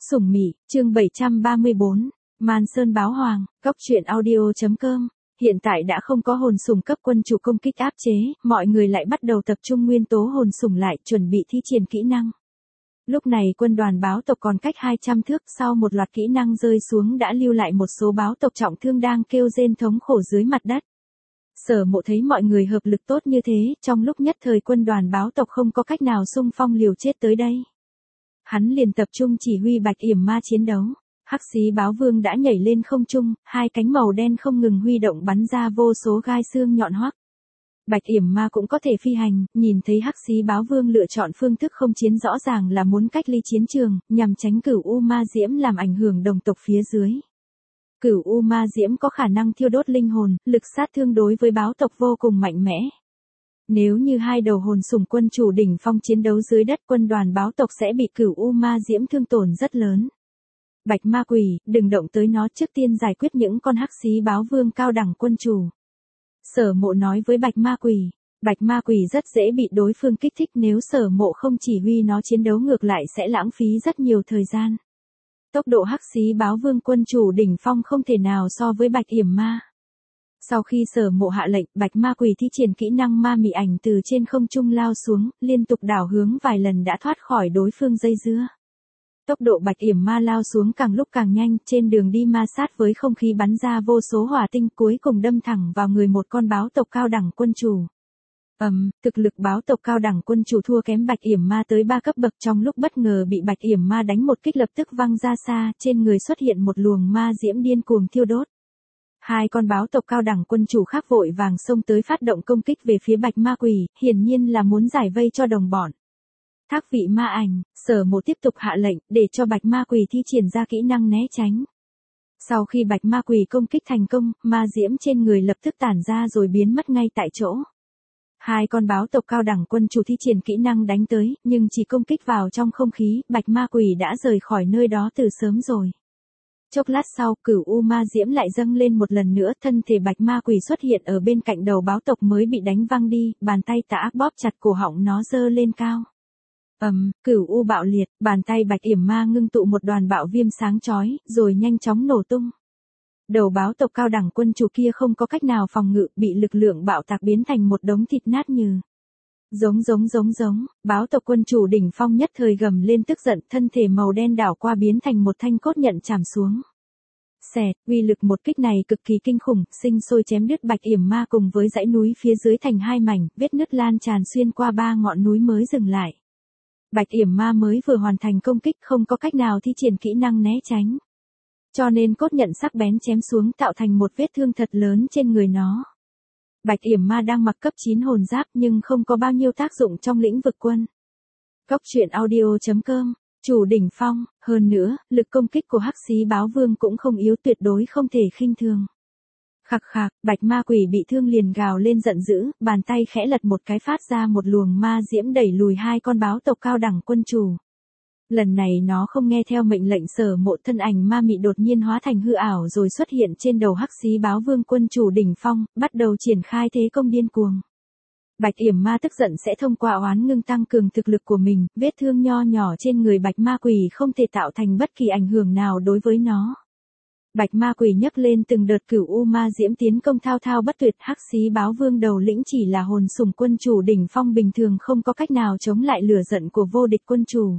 Sủng Mị, chương 734, Man Sơn Báo Hoàng, Góc truyện audio.com. Hiện tại đã không có hồn sủng cấp quân chủ công kích áp chế, mọi người lại bắt đầu tập trung nguyên tố hồn sủng lại, chuẩn bị thi triển kỹ năng. Lúc này quân đoàn báo tộc còn cách 200 thước, sau một loạt kỹ năng rơi xuống đã lưu lại một số báo tộc trọng thương đang kêu rên thống khổ dưới mặt đất. Sở Mộ thấy mọi người hợp lực tốt như thế, trong lúc nhất thời quân đoàn báo tộc không có cách nào xung phong liều chết tới đây. Hắn liền tập trung chỉ huy Bạch Yểm Ma chiến đấu. Hắc Xí Báo Vương đã nhảy lên không trung, hai cánh màu đen không ngừng huy động bắn ra vô số gai xương nhọn hoắc. Bạch Yểm Ma cũng có thể phi hành, nhìn thấy Hắc Xí Báo Vương lựa chọn phương thức không chiến rõ ràng là muốn cách ly chiến trường, nhằm tránh Cửu U Ma Diễm làm ảnh hưởng đồng tộc phía dưới. Cửu U Ma Diễm có khả năng thiêu đốt linh hồn, lực sát thương đối với báo tộc vô cùng mạnh mẽ. Nếu như hai đầu hồn sủng quân chủ đỉnh phong chiến đấu dưới đất, quân đoàn báo tộc sẽ bị Cửu U Ma Diễm thương tổn rất lớn. Bạch Ma Quỷ, đừng động tới nó, trước tiên giải quyết những con Hắc Xí Báo Vương cao đẳng quân chủ. Sở Mộ nói với Bạch Ma Quỷ. Bạch Ma Quỷ rất dễ bị đối phương kích thích, nếu Sở Mộ không chỉ huy nó chiến đấu ngược lại sẽ lãng phí rất nhiều thời gian. Tốc độ Hắc Xí Báo Vương quân chủ đỉnh phong không thể nào so với Bạch Yểm Ma. Sau khi Sở Mộ hạ lệnh, Bạch Ma Quỷ thi triển kỹ năng ma mị ảnh từ trên không trung lao xuống, liên tục đảo hướng vài lần đã thoát khỏi đối phương dây dưa. Tốc độ Bạch Yểm Ma lao xuống càng lúc càng nhanh, trên đường đi ma sát với không khí bắn ra vô số hỏa tinh, cuối cùng đâm thẳng vào người một con báo tộc cao đẳng quân chủ. Thực lực báo tộc cao đẳng quân chủ thua kém Bạch Yểm Ma tới 3 cấp bậc, trong lúc bất ngờ bị Bạch Yểm Ma đánh một kích lập tức văng ra xa, trên người xuất hiện một luồng ma diễm điên cuồng thiêu đốt. Hai con báo tộc cao đẳng quân chủ khác vội vàng xông tới phát động công kích về phía Bạch Ma Quỷ, hiển nhiên là muốn giải vây cho đồng bọn. Thác vị ma ảnh, Sở Mộ tiếp tục hạ lệnh, để cho Bạch Ma Quỷ thi triển ra kỹ năng né tránh. Sau khi Bạch Ma Quỷ công kích thành công, ma diễm trên người lập tức tản ra rồi biến mất ngay tại chỗ. Hai con báo tộc cao đẳng quân chủ thi triển kỹ năng đánh tới, nhưng chỉ công kích vào trong không khí, Bạch Ma Quỷ đã rời khỏi nơi đó từ sớm rồi. Chốc lát sau, Cửu U Ma Diễm lại dâng lên một lần nữa, thân thể Bạch Ma Quỷ xuất hiện ở bên cạnh đầu báo tộc mới bị đánh văng đi, bàn tay tà ác bóp chặt cổ họng nó giơ lên cao. Cửu U bạo liệt, bàn tay Bạch Yểm Ma ngưng tụ một đoàn bạo viêm sáng chói, rồi nhanh chóng nổ tung. Đầu báo tộc cao đẳng quân chủ kia không có cách nào phòng ngự, bị lực lượng bạo tạc biến thành một đống thịt nát như. Giống, báo tộc quân chủ đỉnh phong nhất thời gầm lên tức giận, thân thể màu đen đảo qua biến thành một thanh cốt nhận chạm xuống. Xẹt, uy lực một kích này cực kỳ kinh khủng, sinh sôi chém đứt Bạch Yểm Ma cùng với dãy núi phía dưới thành hai mảnh, vết nứt lan tràn xuyên qua 3 ngọn núi mới dừng lại. Bạch Yểm Ma mới vừa hoàn thành công kích, không có cách nào thi triển kỹ năng né tránh. Cho nên cốt nhận sắc bén chém xuống tạo thành một vết thương thật lớn trên người nó. Bạch Yểm Ma đang mặc cấp 9 hồn giáp nhưng không có bao nhiêu tác dụng trong lĩnh vực quân. Góc truyện audio.com, chủ đỉnh phong, hơn nữa, lực công kích của Hắc Xí Báo Vương cũng không yếu, tuyệt đối không thể khinh thường. Khạc khạc, Bạch Ma Quỷ bị thương liền gào lên giận dữ, bàn tay khẽ lật một cái phát ra một luồng ma diễm đẩy lùi hai con báo tộc cao đẳng quân chủ. Lần này nó không nghe theo mệnh lệnh Sở Mộ, thân ảnh ma mị đột nhiên hóa thành hư ảo rồi xuất hiện trên đầu Hắc Xí Báo Vương quân chủ đỉnh phong, bắt đầu triển khai thế công điên cuồng. Bạch Yểm Ma tức giận sẽ thông qua oán ngưng tăng cường thực lực của mình, vết thương nho nhỏ trên người Bạch Ma Quỷ không thể tạo thành bất kỳ ảnh hưởng nào đối với nó. Bạch Ma Quỷ nhấc lên từng đợt Cửu U Ma Diễm tiến công thao thao bất tuyệt, Hắc Xí Báo Vương đầu lĩnh chỉ là hồn sủng quân chủ đỉnh phong bình thường không có cách nào chống lại lửa giận của vô địch quân chủ.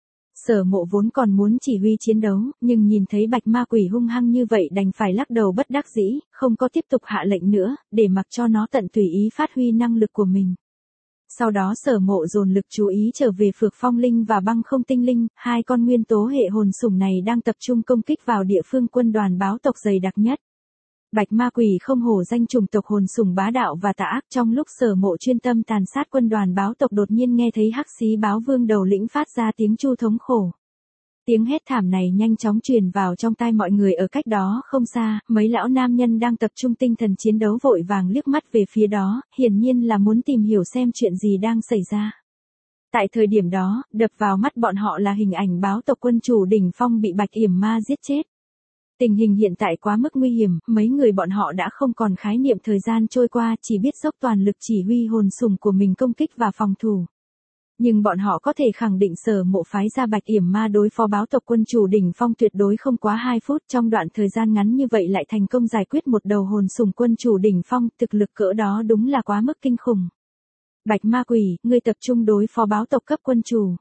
Sở Mộ vốn còn muốn chỉ huy chiến đấu, nhưng nhìn thấy Bạch Ma Quỷ hung hăng như vậy đành phải lắc đầu bất đắc dĩ, không có tiếp tục hạ lệnh nữa, để mặc cho nó tận tùy ý phát huy năng lực của mình. Sau đó Sở Mộ dồn lực chú ý trở về Phược Phong Linh và Băng Không Tinh Linh, hai con nguyên tố hệ hồn sủng này đang tập trung công kích vào địa phương quân đoàn báo tộc dày đặc nhất. Bạch Ma Quỷ không hổ danh chủng tộc hồn sủng bá đạo và tà ác, trong lúc Sở Mộ chuyên tâm tàn sát quân đoàn báo tộc đột nhiên nghe thấy Hắc Xí Báo Vương đầu lĩnh phát ra tiếng chu thống khổ. Tiếng hét thảm này nhanh chóng truyền vào trong tai mọi người ở cách đó không xa, mấy lão nam nhân đang tập trung tinh thần chiến đấu vội vàng liếc mắt về phía đó, hiển nhiên là muốn tìm hiểu xem chuyện gì đang xảy ra. Tại thời điểm đó, đập vào mắt bọn họ là hình ảnh báo tộc quân chủ đỉnh phong bị Bạch Yểm Ma giết chết. Tình hình hiện tại quá mức nguy hiểm, mấy người bọn họ đã không còn khái niệm thời gian trôi qua, chỉ biết dốc toàn lực chỉ huy hồn sủng của mình công kích và phòng thủ. Nhưng bọn họ có thể khẳng định Sở Mộ phái ra Bạch Yểm Ma đối phó báo tộc quân chủ đỉnh phong tuyệt đối không quá 2 phút, trong đoạn thời gian ngắn như vậy lại thành công giải quyết một đầu hồn sủng quân chủ đỉnh phong, thực lực cỡ đó đúng là quá mức kinh khủng. Bạch Ma Quỷ, ngươi tập trung đối phó báo tộc cấp quân chủ.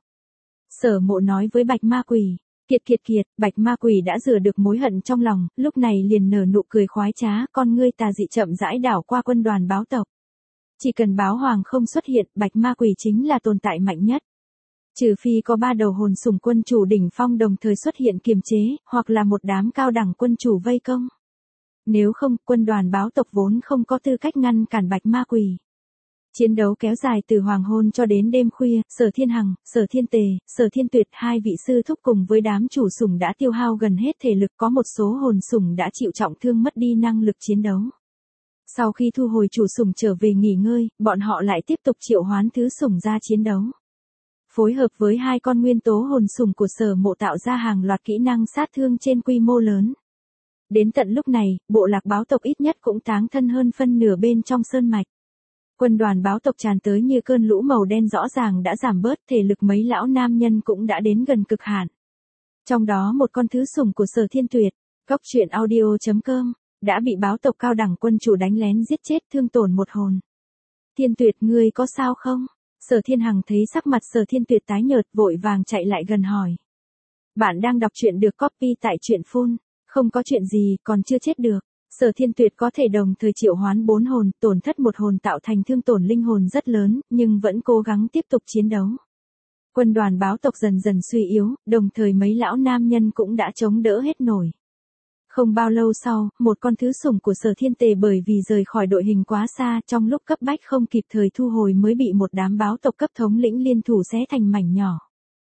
Sở Mộ nói với Bạch Ma Quỷ. Kiệt, Bạch Ma Quỷ đã rửa được mối hận trong lòng, lúc này liền nở nụ cười khoái trá, con ngươi tà dị chậm rãi đảo qua quân đoàn báo tộc. Chỉ cần báo hoàng không xuất hiện, Bạch Ma Quỷ chính là tồn tại mạnh nhất. Trừ phi có 3 đầu hồn sủng quân chủ đỉnh phong đồng thời xuất hiện kiềm chế, hoặc là một đám cao đẳng quân chủ vây công. Nếu không, quân đoàn báo tộc vốn không có tư cách ngăn cản Bạch Ma Quỷ. Chiến đấu kéo dài từ hoàng hôn cho đến đêm khuya, Sở Thiên Hằng, Sở Thiên Tề, Sở Thiên Tuyệt, 2 vị sư thúc cùng với đám chủ sủng đã tiêu hao gần hết thể lực, có một số hồn sủng đã chịu trọng thương mất đi năng lực chiến đấu. Sau khi thu hồi chủ sủng trở về nghỉ ngơi, bọn họ lại tiếp tục triệu hoán thứ sủng ra chiến đấu. Phối hợp với 2 con nguyên tố hồn sủng của Sở Mộ tạo ra hàng loạt kỹ năng sát thương trên quy mô lớn. Đến tận lúc này, bộ lạc báo tộc ít nhất cũng táng thân hơn phân nửa bên trong sơn mạch. Quân đoàn báo tộc tràn tới như cơn lũ màu đen rõ ràng đã giảm bớt, thể lực mấy lão nam nhân cũng đã đến gần cực hạn. Trong đó một con thứ sủng của Sở Thiên Tuyệt, Cốc Truyện Audio.com, đã bị báo tộc cao đẳng quân chủ đánh lén giết chết, thương tổn một hồn. Thiên Tuyệt, ngươi có sao không? Sở Thiên Hằng thấy sắc mặt Sở Thiên Tuyệt tái nhợt, vội vàng chạy lại gần hỏi. Bạn đang đọc truyện được copy tại truyện phun, không có chuyện gì, còn chưa chết được. Sở Thiên Tuyệt có thể đồng thời triệu hoán 4 hồn, tổn thất một hồn tạo thành thương tổn linh hồn rất lớn, nhưng vẫn cố gắng tiếp tục chiến đấu. Quân đoàn báo tộc dần dần suy yếu, đồng thời mấy lão nam nhân cũng đã chống đỡ hết nổi. Không bao lâu sau, một con thứ sủng của Sở Thiên Tề bởi vì rời khỏi đội hình quá xa, trong lúc cấp bách không kịp thời thu hồi mới bị một đám báo tộc cấp thống lĩnh liên thủ xé thành mảnh nhỏ.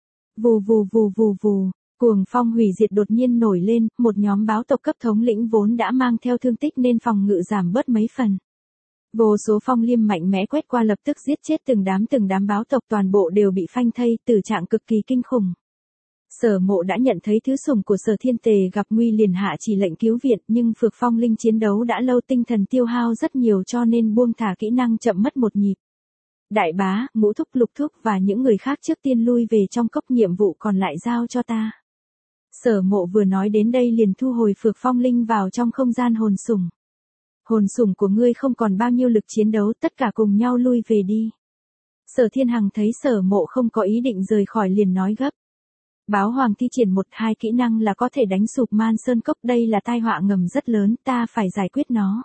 Vù vù vù vù vù. Cuồng phong hủy diệt đột nhiên nổi lên, một nhóm báo tộc cấp thống lĩnh vốn đã mang theo thương tích nên phòng ngự giảm bớt mấy phần. Vô số phong liêm mạnh mẽ quét qua lập tức giết chết từng đám báo tộc, toàn bộ đều bị phanh thây, tử trạng cực kỳ kinh khủng. Sở Mộ đã nhận thấy thứ sủng của Sở Thiên Tề gặp nguy liền hạ chỉ lệnh cứu viện, nhưng Phược Phong Linh chiến đấu đã lâu, tinh thần tiêu hao rất nhiều cho nên buông thả kỹ năng chậm mất một nhịp. Đại bá, Ngũ Thúc, Lục Thúc và những người khác trước tiên lui về trong cốc, nhiệm vụ còn lại giao cho ta. Sở Mộ vừa nói đến đây liền thu hồi Phược Phong Linh vào trong không gian hồn sủng. Hồn sủng của ngươi không còn bao nhiêu lực chiến đấu, tất cả cùng nhau lui về đi. Sở Thiên Hằng thấy Sở Mộ không có ý định rời khỏi liền nói gấp. Báo hoàng thi triển 1-2 kỹ năng là có thể đánh sụp Man Sơn Cốc, đây là tai họa ngầm rất lớn, ta phải giải quyết nó.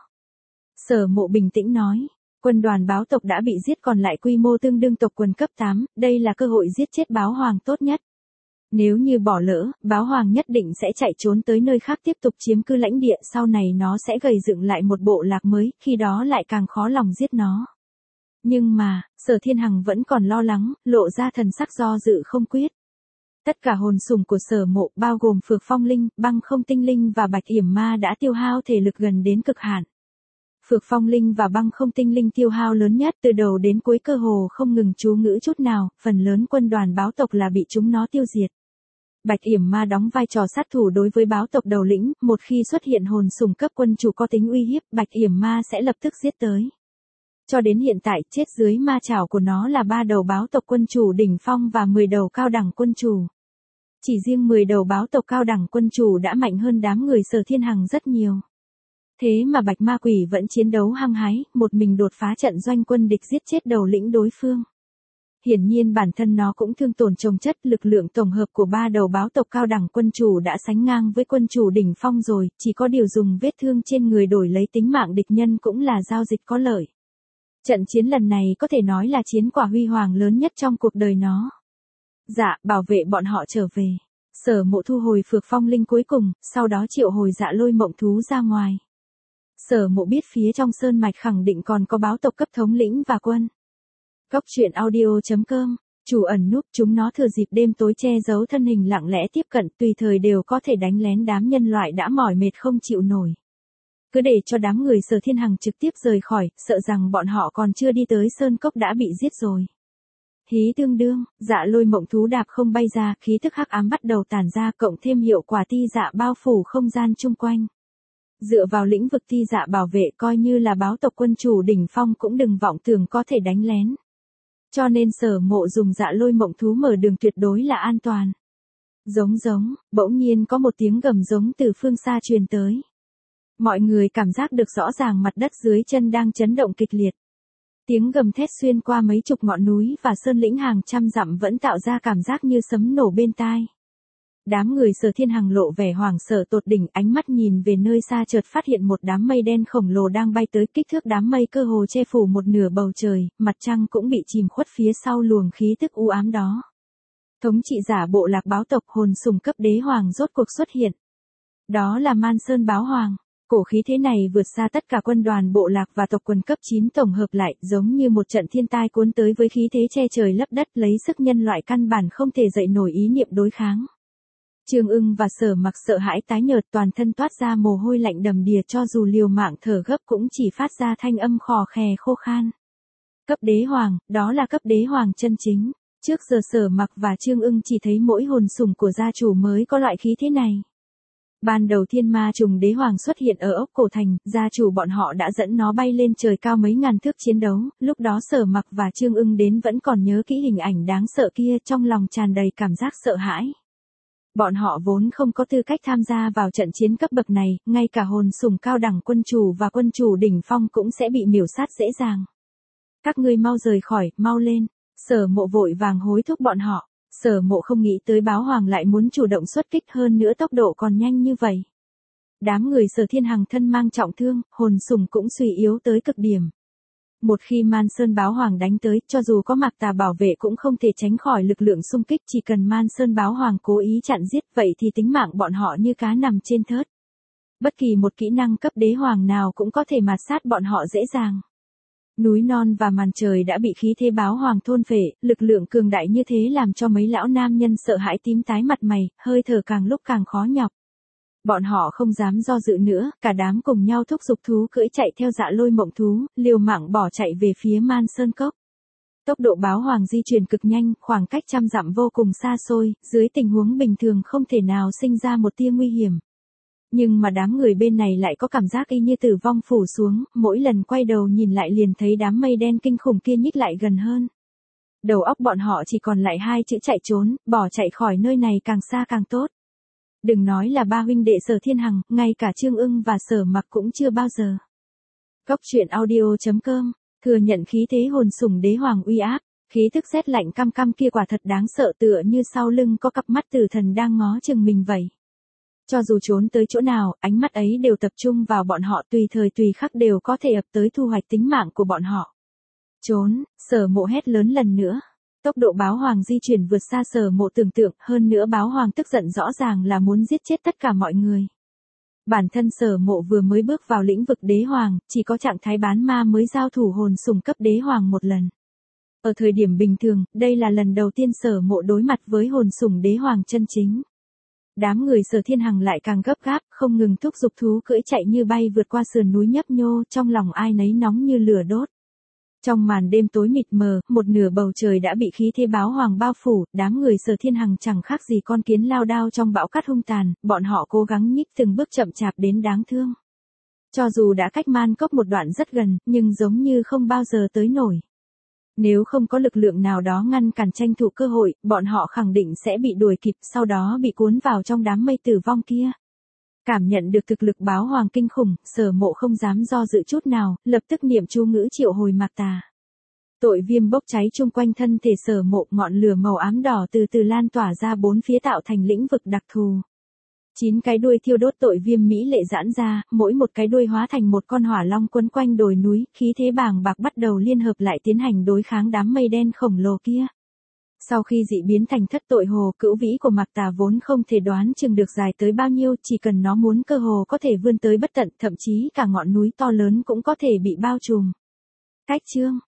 Sở Mộ bình tĩnh nói. Quân đoàn báo tộc đã bị giết, còn lại quy mô tương đương tộc quần cấp 8, đây là cơ hội giết chết báo hoàng tốt nhất. Nếu như bỏ lỡ, báo hoàng nhất định sẽ chạy trốn tới nơi khác tiếp tục chiếm cư lãnh địa, sau này nó sẽ gầy dựng lại một bộ lạc mới, khi đó lại càng khó lòng giết nó. Nhưng mà, Sở Thiên Hằng vẫn còn lo lắng, lộ ra thần sắc do dự không quyết. Tất cả hồn sủng của Sở Mộ, bao gồm Phược Phong Linh, Băng Không Tinh Linh và Bạch Yểm Ma đã tiêu hao thể lực gần đến cực hạn. Phược Phong Linh và Băng Không Tinh Linh tiêu hao lớn nhất, từ đầu đến cuối cơ hồ không ngừng chú ngữ chút nào, phần lớn quân đoàn báo tộc là bị chúng nó tiêu diệt. Bạch Yểm Ma đóng vai trò sát thủ đối với báo tộc đầu lĩnh, một khi xuất hiện hồn sủng cấp quân chủ có tính uy hiếp, Bạch Yểm Ma sẽ lập tức giết tới. Cho đến hiện tại, chết dưới ma chảo của nó là 3 đầu báo tộc quân chủ đỉnh phong và 10 đầu cao đẳng quân chủ. Chỉ riêng 10 đầu báo tộc cao đẳng quân chủ đã mạnh hơn đám người Sở Thiên Hằng rất nhiều. Thế mà Bạch Ma Quỷ vẫn chiến đấu hăng hái, một mình đột phá trận doanh quân địch giết chết đầu lĩnh đối phương. Hiển nhiên bản thân nó cũng thương tổn chồng chất, lực lượng tổng hợp của 3 đầu báo tộc cao đẳng quân chủ đã sánh ngang với quân chủ đỉnh phong rồi, chỉ có điều dùng vết thương trên người đổi lấy tính mạng địch nhân cũng là giao dịch có lợi. Trận chiến lần này có thể nói là chiến quả huy hoàng lớn nhất trong cuộc đời nó. Dạ, bảo vệ bọn họ trở về. Sở Mộ thu hồi Phược Phong Linh cuối cùng, sau đó triệu hồi Dạ Lôi Mộng Thú ra ngoài. Sở Mộ biết phía trong sơn mạch khẳng định còn có báo tộc cấp thống lĩnh và quân. Cốc Truyện Audio.com, chủ ẩn núp, chúng nó thừa dịp đêm tối che giấu thân hình lặng lẽ tiếp cận, tùy thời đều có thể đánh lén đám nhân loại đã mỏi mệt không chịu nổi. Cứ để cho đám người Sở Thiên Hằng trực tiếp rời khỏi, sợ rằng bọn họ còn chưa đi tới sơn cốc đã bị giết rồi. Hí tương đương, Dạ Lôi Mộng Thú đạp không bay ra, khí thức hắc ám bắt đầu tản ra, cộng thêm hiệu quả ti dạ bao phủ không gian chung quanh. Dựa vào lĩnh vực ti dạ bảo vệ, coi như là báo tộc quân chủ đỉnh phong cũng đừng vọng tưởng có thể đánh lén. Cho nên Sở Mộ dùng Dạ Lôi Mộng Thú mở đường tuyệt đối là an toàn. Bỗng nhiên có một tiếng gầm giống từ phương xa truyền tới. Mọi người cảm giác được rõ ràng mặt đất dưới chân đang chấn động kịch liệt. Tiếng gầm thét xuyên qua mấy chục ngọn núi và sơn lĩnh hàng trăm dặm vẫn tạo ra cảm giác như sấm nổ bên tai. Đám người Sở Thiên Hằng lộ vẻ hoảng sợ tột đỉnh, ánh mắt nhìn về nơi xa chợt phát hiện một đám mây đen khổng lồ đang bay tới, kích thước đám mây cơ hồ che phủ một nửa bầu trời, mặt trăng cũng bị chìm khuất phía sau luồng khí tức u ám đó. Thống trị giả bộ lạc báo tộc hồn sùng cấp đế hoàng rốt cuộc xuất hiện. Đó là Man Sơn Báo Hoàng. Cổ khí thế này vượt xa tất cả quân đoàn bộ lạc và tộc quần cấp 9 tổng hợp lại, giống như một trận thiên tai cuốn tới với khí thế che trời lấp đất, lấy sức nhân loại căn bản không thể dậy nổi ý niệm đối kháng. Trương Ưng và Sở Mặc sợ hãi tái nhợt, toàn thân toát ra mồ hôi lạnh đầm đìa, cho dù liều mạng thở gấp cũng chỉ phát ra thanh âm khò khè khô khan. Cấp đế hoàng, đó là cấp đế hoàng chân chính. Trước giờ Sở Mặc và Trương Ưng chỉ thấy mỗi hồn sùng của gia chủ mới có loại khí thế này. Ban đầu thiên ma trùng đế hoàng xuất hiện ở ốc cổ thành, gia chủ bọn họ đã dẫn nó bay lên trời cao mấy ngàn thước chiến đấu, lúc đó Sở Mặc và Trương Ưng đến vẫn còn nhớ kỹ hình ảnh đáng sợ kia, trong lòng tràn đầy cảm giác sợ hãi. Bọn họ vốn không có tư cách tham gia vào trận chiến cấp bậc này, ngay cả hồn sùng cao đẳng quân chủ và quân chủ đỉnh phong cũng sẽ bị miểu sát dễ dàng. Các ngươi mau rời khỏi, mau lên. Sở Mộ vội vàng hối thúc bọn họ. Sở Mộ không nghĩ tới Báo Hoàng lại muốn chủ động xuất kích, hơn nữa tốc độ còn nhanh như vậy. Đám người Sở Thiên Hằng thân mang trọng thương, hồn sùng cũng suy yếu tới cực điểm. Một khi Man Sơn Báo Hoàng đánh tới, cho dù có Mạc Tà bảo vệ cũng không thể tránh khỏi lực lượng xung kích, chỉ cần Man Sơn Báo Hoàng cố ý chặn giết, vậy thì tính mạng bọn họ như cá nằm trên thớt. Bất kỳ một kỹ năng cấp đế hoàng nào cũng có thể mạt sát bọn họ dễ dàng. Núi non và màn trời đã bị khí thế Báo Hoàng thôn phệ, lực lượng cường đại như thế làm cho mấy lão nam nhân sợ hãi tím tái mặt mày, hơi thở càng lúc càng khó nhọc. Bọn họ không dám do dự nữa, cả đám cùng nhau thúc giục thú cưỡi chạy theo Dạ Lôi Mộng Thú, liều mạng bỏ chạy về phía Man Sơn Cốc. Tốc độ Báo Hoàng di chuyển cực nhanh, khoảng cách trăm dặm vô cùng xa xôi, dưới tình huống bình thường không thể nào sinh ra một tia nguy hiểm. Nhưng mà đám người bên này lại có cảm giác y như tử vong phủ xuống, mỗi lần quay đầu nhìn lại liền thấy đám mây đen kinh khủng kia nhích lại gần hơn. Đầu óc bọn họ chỉ còn lại hai chữ chạy trốn, bỏ chạy khỏi nơi này càng xa càng tốt. Đừng nói là ba huynh đệ Sở Thiên Hằng, ngay cả Trương Ưng và Sở Mặc cũng chưa bao giờ. Cốc truyện audio.com, thừa nhận khí thế hồn sùng đế hoàng uy áp, khí tức rét lạnh căm căm kia quả thật đáng sợ, tựa như sau lưng có cặp mắt tử thần đang ngó chừng mình vậy. Cho dù trốn tới chỗ nào, ánh mắt ấy đều tập trung vào bọn họ, tùy thời tùy khắc đều có thể ập tới thu hoạch tính mạng của bọn họ. Trốn, Sở Mộ hét lớn lần nữa. Tốc độ Báo Hoàng di chuyển vượt xa Sở Mộ tưởng tượng, hơn nữa Báo Hoàng tức giận rõ ràng là muốn giết chết tất cả mọi người. Bản thân Sở Mộ vừa mới bước vào lĩnh vực đế hoàng, chỉ có trạng thái bán ma mới giao thủ hồn sùng cấp đế hoàng một lần. Ở thời điểm bình thường, đây là lần đầu tiên Sở Mộ đối mặt với hồn sùng đế hoàng chân chính. Đám người Sở Thiên Hằng lại càng gấp gáp, không ngừng thúc giục thú cưỡi chạy như bay vượt qua sườn núi nhấp nhô, trong lòng ai nấy nóng như lửa đốt. Trong màn đêm tối mịt mờ, một nửa bầu trời đã bị khí thế Báo Hoàng bao phủ, đám người Sở Thiên Hằng chẳng khác gì con kiến lao đao trong bão cát hung tàn, bọn họ cố gắng nhích từng bước chậm chạp đến đáng thương. Cho dù đã cách Man Cốc một đoạn rất gần, nhưng giống như không bao giờ tới nổi. Nếu không có lực lượng nào đó ngăn cản tranh thủ cơ hội, bọn họ khẳng định sẽ bị đuổi kịp, sau đó bị cuốn vào trong đám mây tử vong kia. Cảm nhận được thực lực Báo Hoàng kinh khủng, Sở Mộ không dám do dự chút nào, lập tức niệm chú ngữ triệu hồi Mạc Tà. Tội viêm bốc cháy chung quanh thân thể Sở Mộ, ngọn lửa màu ám đỏ từ từ lan tỏa ra bốn phía tạo thành lĩnh vực đặc thù. 9 cái đuôi thiêu đốt tội viêm mỹ lệ giãn ra, mỗi một cái đuôi hóa thành một con hỏa long quấn quanh đồi núi, khí thế bàng bạc bắt đầu liên hợp lại tiến hành đối kháng đám mây đen khổng lồ kia. Sau khi dị biến thành thất tội hồ cữu vĩ của Mạc Tà vốn không thể đoán chừng được dài tới bao nhiêu, chỉ cần nó muốn cơ hồ có thể vươn tới bất tận, thậm chí cả ngọn núi to lớn cũng có thể bị bao trùm. Cách chương